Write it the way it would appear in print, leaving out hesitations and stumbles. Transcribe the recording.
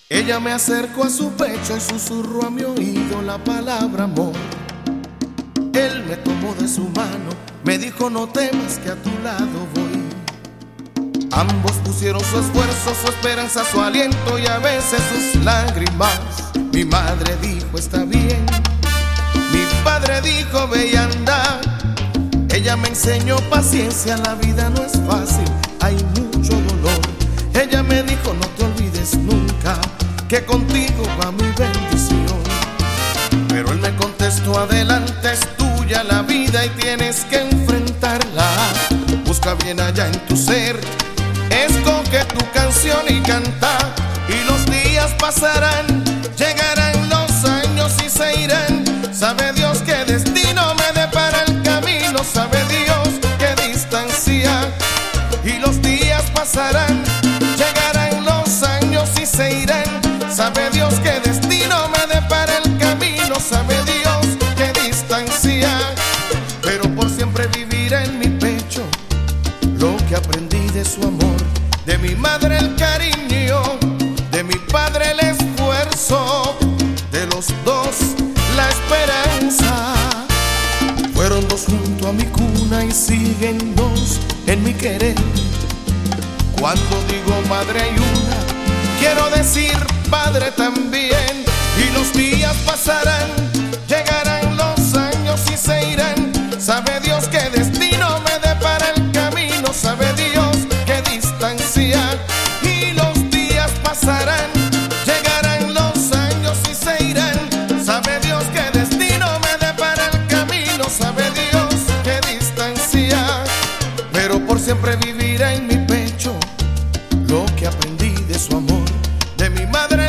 Ella me acercó a su pecho y susurró a mi oído la palabra amor. Él me tomó de su mano, me dijo no temas que a tu lado voy. Ambos pusieron su esfuerzo, su esperanza, su aliento y a veces sus lágrimas. Mi madre dijo está bien, mi padre dijo ve y anda. Ella me enseñó paciencia, la vida no es fácil, hay mucho dolor. Ella me dijo no te olvides nunca que contigo va mi bendición. Pero él me contestó adelante es tuya la vida y tienes que enfrentarla. Busca bien allá en tu ser, escoge tu canción y canta. Y los días pasarán, llegarán los años y se irán. Sabe Dios qué destino me depara el camino, sabe Dios qué distancia. Y los días pasarán, llegarán los años y se irán. Sabe Dios qué destino me depara el camino, sabe Dios qué distancia. Pero por siempre vivirá en mi pecho lo que aprendí de su amor, de mi madre el cariño, de mi padre el esfuerzo, de los dos la esperanza. Fueron dos junto a mi cuna y siguen dos en mi querer. Cuando digo madre hay una, quiero decir padre también. Y los días pasarán, llegarán los años y se irán. Sabe Dios qué destino me depara el camino, sabe Dios qué distancia. Y los días pasarán, llegarán los años y se irán. Sabe Dios qué destino me depara el camino, sabe Dios qué distancia. Pero por siempre vivirá en mi pecho lo que aprendí de su amor, de mi madre